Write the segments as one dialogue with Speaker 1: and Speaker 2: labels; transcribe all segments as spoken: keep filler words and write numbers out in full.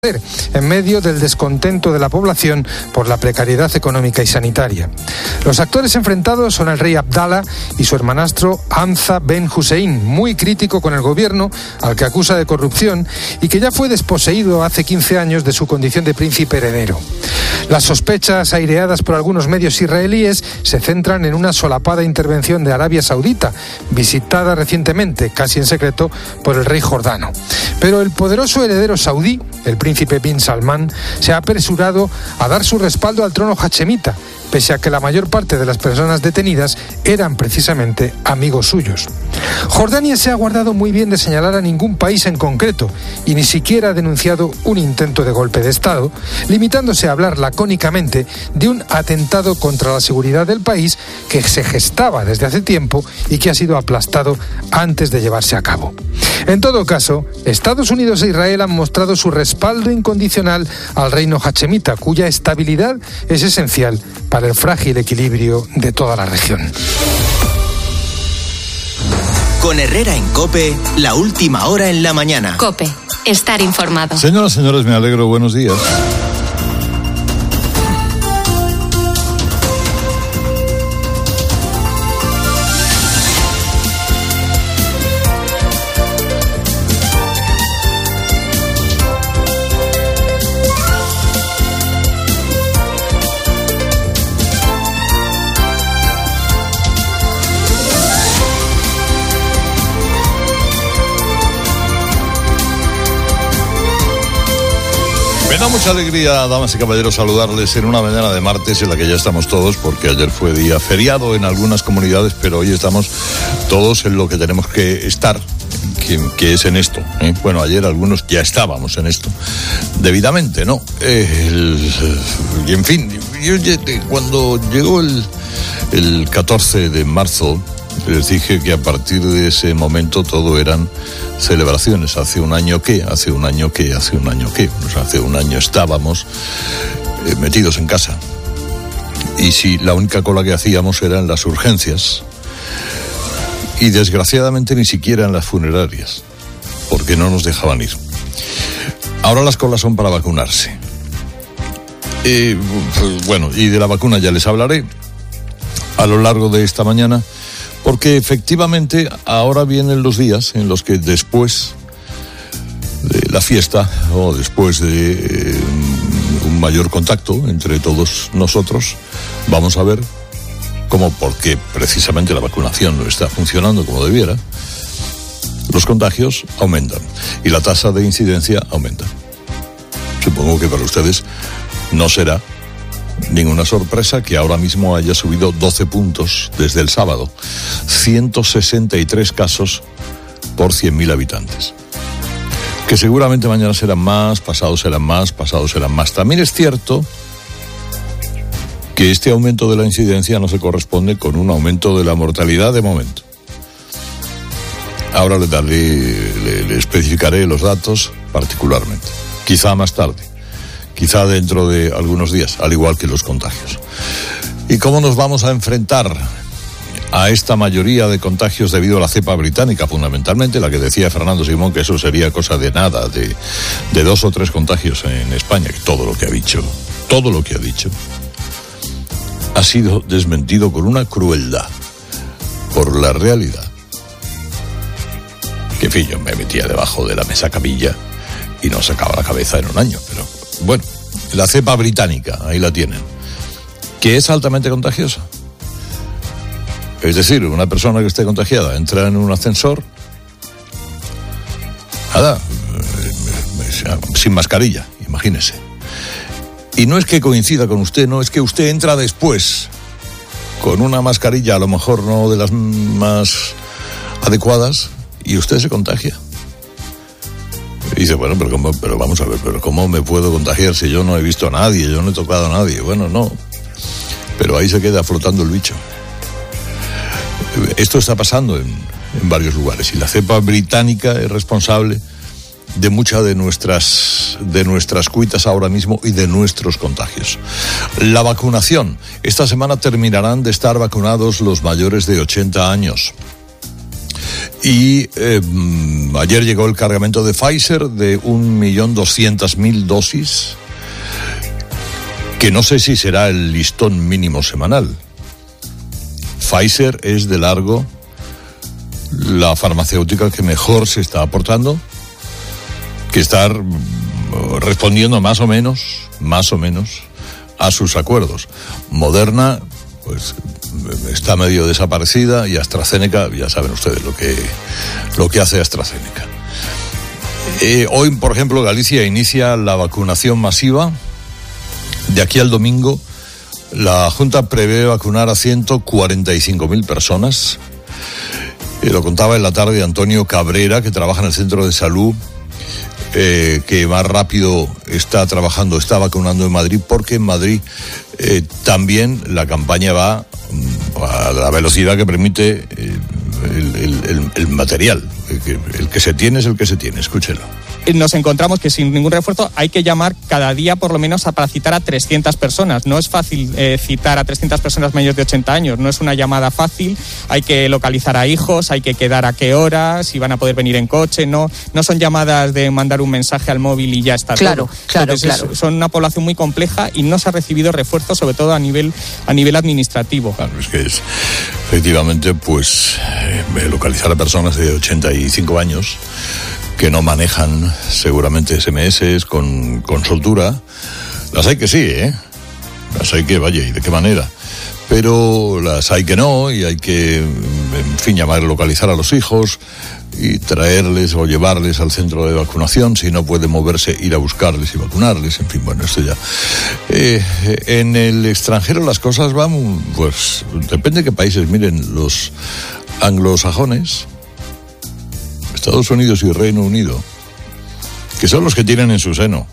Speaker 1: en medio del descontento de la población por la precariedad económica y sanitaria. Los actores enfrentados son el rey Abdallah y su hermanastro Hamza Ben Hussein, muy crítico con el gobierno, al que acusa de corrupción y que ya fue desposeído hace quince años de su condición de príncipe heredero. Las sospechas aireadas por algunos medios israelíes se centran en una solapada intervención de Arabia Saudita, visitada recientemente, casi en secreto, por el rey jordano. Pero el poderoso heredero saudí, el príncipe Bin Salman, se ha apresurado a dar su respaldo al trono hachemita, pese a que la mayor parte de las personas detenidas eran precisamente amigos suyos. Jordania se ha guardado muy bien de señalar a ningún país en concreto y ni siquiera ha denunciado un intento de golpe de Estado, limitándose a hablar lacónicamente de un atentado contra la seguridad del país que se gestaba desde hace tiempo y que ha sido aplastado antes de llevarse a cabo. En todo caso, Estados Unidos e Israel han mostrado su respaldo incondicional al reino hachemita, cuya estabilidad es esencial para el frágil equilibrio de toda la región.
Speaker 2: Con Herrera en COPE, la última hora en la mañana.
Speaker 3: COPE, estar informado.
Speaker 4: Señoras, señores, me alegro, buenos días. Me da mucha alegría, damas y caballeros, saludarles en una mañana de martes en la que ya estamos todos, porque ayer fue día feriado en algunas comunidades, pero hoy estamos todos en lo que tenemos que estar, que, que es en esto, ¿eh? Bueno, ayer algunos ya estábamos en esto, debidamente, ¿no? Eh, el, y en fin, yo, cuando llegó el, el catorce de marzo, les dije que a partir de ese momento todo eran celebraciones. Hace un año que, hace un año que, hace un año que. Pues hace un año estábamos eh, metidos en casa. Y si la única cola que hacíamos era en las urgencias. Y desgraciadamente ni siquiera en las funerarias, porque no nos dejaban ir. Ahora las colas son para vacunarse. Eh, pues, bueno, y de la vacuna ya les hablaré a lo largo de esta mañana. Porque efectivamente ahora vienen los días en los que después de la fiesta o después de eh, un mayor contacto entre todos nosotros, vamos a ver cómo, porque precisamente la vacunación no está funcionando como debiera, los contagios aumentan y la tasa de incidencia aumenta. Supongo que para ustedes no será ninguna sorpresa que ahora mismo haya subido doce puntos desde el sábado. ciento sesenta y tres casos por cien mil habitantes. Que seguramente mañana serán más, pasados serán más, pasados serán más. También es cierto que este aumento de la incidencia no se corresponde con un aumento de la mortalidad de momento. Ahora le daré, le, le especificaré los datos particularmente. Quizá más tarde. Quizá dentro de algunos días, al igual que los contagios. ¿Y cómo nos vamos a enfrentar a esta mayoría de contagios debido a la cepa británica? Fundamentalmente la que decía Fernando Simón, que eso sería cosa de nada, de, de dos o tres contagios en España. Que todo lo que ha dicho, todo lo que ha dicho, ha sido desmentido con una crueldad por la realidad. Que en fin, yo me metía debajo de la mesa camilla y no sacaba la cabeza en un año, pero... Bueno, la cepa británica, ahí la tienen, que es altamente contagiosa. Es decir, una persona que esté contagiada entra en un ascensor, nada, sin mascarilla, imagínese. Y no es que coincida con usted, no, es que usted entra después, con una mascarilla a lo mejor no de las más adecuadas, y usted se contagia. Y dice, bueno, pero, ¿cómo, pero vamos a ver, pero ¿cómo me puedo contagiar si yo no he visto a nadie, yo no he tocado a nadie? Bueno, no, pero ahí se queda flotando el bicho. Esto está pasando en, en varios lugares y la cepa británica es responsable de muchas de nuestras, de nuestras cuitas ahora mismo y de nuestros contagios. La vacunación. Esta semana terminarán de estar vacunados los mayores de ochenta años. Y eh, ayer llegó el cargamento de Pfizer de un millón doscientas mil dosis, que no sé si será el listón mínimo semanal. Pfizer es de largo la farmacéutica que mejor se está aportando, que está respondiendo más o menos, más o menos a sus acuerdos. Moderna, pues, está medio desaparecida, y AstraZeneca, ya saben ustedes lo que, lo que hace AstraZeneca. Eh, hoy, por ejemplo, Galicia inicia la vacunación masiva. De aquí al domingo, la Junta prevé vacunar a ciento cuarenta y cinco mil personas. Eh, lo contaba en la tarde Antonio Cabrera, que trabaja en el centro de salud, eh, que más rápido está trabajando, está vacunando en Madrid, porque en Madrid eh, también la campaña va a la velocidad que permite eh, el, el, el, el material. El que, el que se tiene es el que se tiene, escúchelo.
Speaker 5: Nos encontramos que sin ningún refuerzo hay que llamar cada día por lo menos a, para citar a trescientas personas. No es fácil eh, citar a trescientas personas mayores de ochenta años, no es una llamada fácil. Hay que localizar a hijos, hay que quedar a qué horas, si van a poder venir en coche. No, no son llamadas de mandar un mensaje al móvil y ya está
Speaker 6: claro,
Speaker 5: todo.
Speaker 6: Claro,
Speaker 5: Entonces,
Speaker 6: claro.
Speaker 5: Es, son una población muy compleja y no se ha recibido refuerzo, sobre todo a nivel, a nivel administrativo.
Speaker 4: Claro, es que es, efectivamente, pues eh, localizar a personas de ochenta y cinco años que no manejan seguramente ese eme ese con, con soltura. Las hay que sí, ¿eh? Las hay que, vaya, ¿y de qué manera? Pero las hay que no, y hay que, en fin, llamar, localizar a los hijos y traerles o llevarles al centro de vacunación. Si no puede moverse, ir a buscarles y vacunarles. En fin, bueno, esto ya. Eh, en el extranjero las cosas van, pues, depende de qué países. Miren, los anglosajones, Estados Unidos y Reino Unido, que son los que tienen en su seno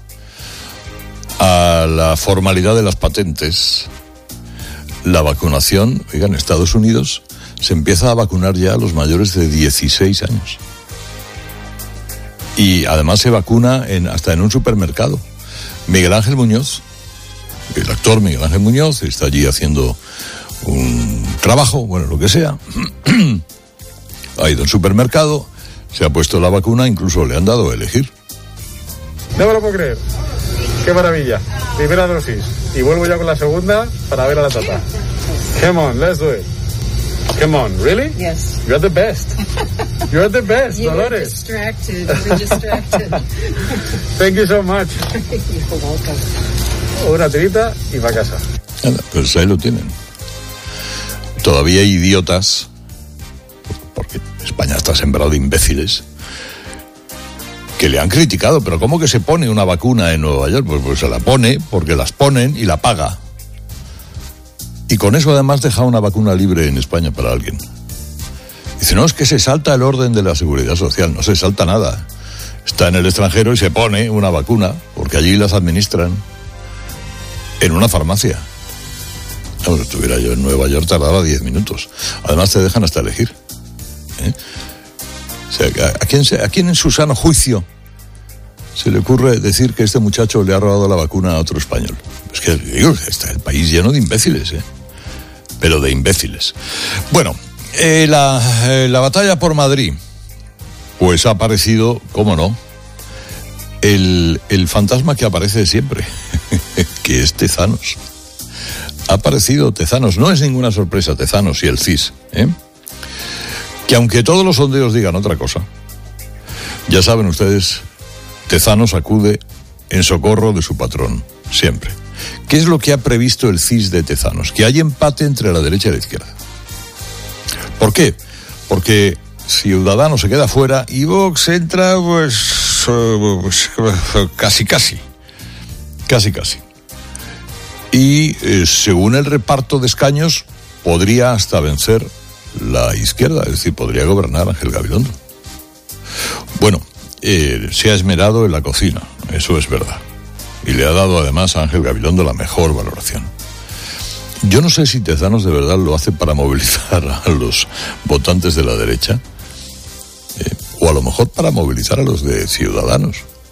Speaker 4: a la formalidad de las patentes, la vacunación, oigan, en Estados Unidos se empieza a vacunar ya a los mayores de dieciséis años. Y además se vacuna en, hasta en un supermercado. Miguel Ángel Muñoz, el actor Miguel Ángel Muñoz, está allí haciendo un trabajo, bueno, lo que sea. Ha ido al supermercado, se ha puesto la vacuna, incluso le han dado a elegir.
Speaker 7: No me lo puedo creer. Qué maravilla. Primera dosis. Y vuelvo ya con la segunda para ver a la tata. Come on, let's do it. Come on, really?
Speaker 8: Yes.
Speaker 7: You're the best. You're the best,
Speaker 8: You were
Speaker 7: Dolores.
Speaker 8: distracted. You were distracted.
Speaker 7: Thank you so much.
Speaker 8: You're welcome.
Speaker 7: Una tirita y para casa.
Speaker 4: Anda, pues ahí lo tienen. Todavía hay idiotas, porque España está sembrado de imbéciles, que le han criticado. Pero ¿cómo que se pone una vacuna en Nueva York? Pues, pues se la pone porque las ponen y la paga. Y con eso además deja una vacuna libre en España para alguien. Dice, no, es que se salta el orden de la seguridad social. No se salta nada. Está en el extranjero y se pone una vacuna porque allí las administran en una farmacia. No, si estuviera yo en Nueva York tardaba diez minutos. Además te dejan hasta elegir. ¿Eh? O sea, ¿a quién, ¿a quién en su sano juicio se le ocurre decir que este muchacho le ha robado la vacuna a otro español? Es que, digo, está el país lleno de imbéciles, ¿eh? Pero de imbéciles. Bueno, eh, la, eh, la batalla por Madrid, pues ha aparecido, cómo no, el, el fantasma que aparece siempre, que es Tezanos. Ha aparecido Tezanos, no es ninguna sorpresa, Tezanos y el C I S, ¿eh? Que aunque todos los sondeos digan otra cosa, ya saben ustedes, Tezanos acude en socorro de su patrón, siempre. ¿Qué es lo que ha previsto el C I S de Tezanos? Que hay empate entre la derecha y la izquierda. ¿Por qué? Porque Ciudadanos se queda fuera y Vox entra, pues, pues casi, casi. Casi, casi. Y eh, según el reparto de escaños, podría hasta vencer la izquierda, es decir, podría gobernar Ángel Gabilondo. Bueno, eh, se ha esmerado en la cocina, eso es verdad. Y le ha dado además a Ángel Gabilondo la mejor valoración. Yo no sé si Tezanos de verdad lo hace para movilizar a los votantes de la derecha, eh, o a lo mejor para movilizar a los de Ciudadanos,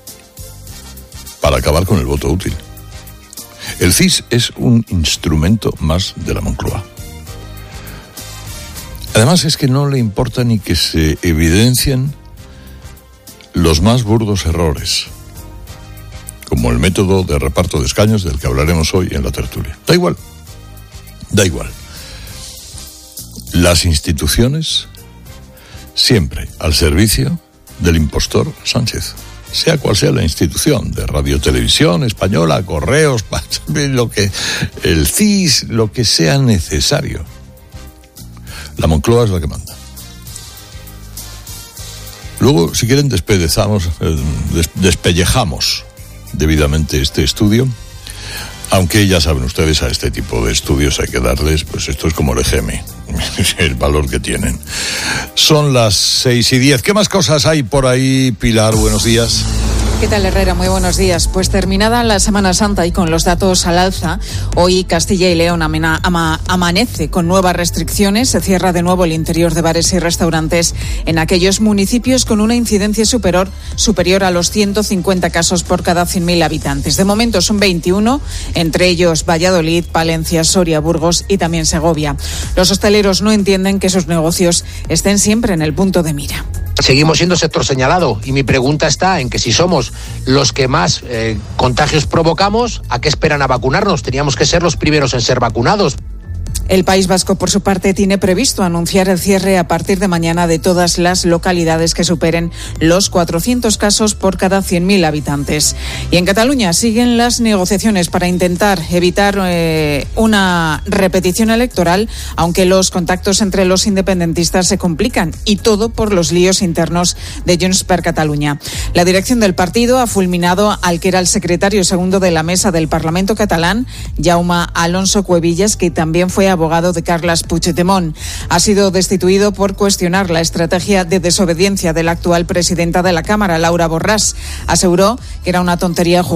Speaker 4: para acabar con el voto útil. El C I S es un instrumento más de la Moncloa. Además es que no le importa ni que se evidencien los más burdos errores, como el método de reparto de escaños del que hablaremos hoy en la tertulia. Da igual, da igual. Las instituciones siempre al servicio del impostor Sánchez, sea cual sea la institución, de Radio Televisión Española, Correos, lo que, el C I S, lo que sea necesario. La Moncloa es la que manda. Luego, si quieren, despedezamos, eh, des, despellejamos debidamente este estudio, aunque ya saben ustedes, a este tipo de estudios hay que darles, pues esto es como el E G M, el valor que tienen. Son las seis y diez. ¿Qué más cosas hay por ahí, Pilar? Buenos días.
Speaker 6: ¿Qué tal, Herrera? Muy buenos días. Pues terminada la Semana Santa y con los datos al alza, hoy Castilla y León amena, ama, amanece con nuevas restricciones. Se cierra de nuevo el interior de bares y restaurantes en aquellos municipios con una incidencia superior, superior a los ciento cincuenta casos por cada cien mil habitantes. De momento son veintiuno, entre ellos Valladolid, Palencia, Soria, Burgos y también Segovia. Los hosteleros no entienden que sus negocios estén siempre en el punto de mira.
Speaker 9: Seguimos siendo sector señalado y mi pregunta está en que si somos los que más eh, contagios provocamos, ¿a qué esperan a vacunarnos? Teníamos que ser los primeros en ser vacunados.
Speaker 6: El País Vasco, por su parte, tiene previsto anunciar el cierre a partir de mañana de todas las localidades que superen los cuatrocientos casos por cada cien mil habitantes. Y en Cataluña siguen las negociaciones para intentar evitar eh, una repetición electoral, aunque los contactos entre los independentistas se complican, y todo por los líos internos de Junts per Catalunya. La dirección del partido ha fulminado al que era el secretario segundo de la mesa del Parlamento catalán, Jaume Alonso Cuevillas, que también fue abogado de Carles Puigdemont. Ha sido destituido por cuestionar la estrategia de desobediencia de la actual presidenta de la Cámara, Laura Borràs. Aseguró que era una tontería jugar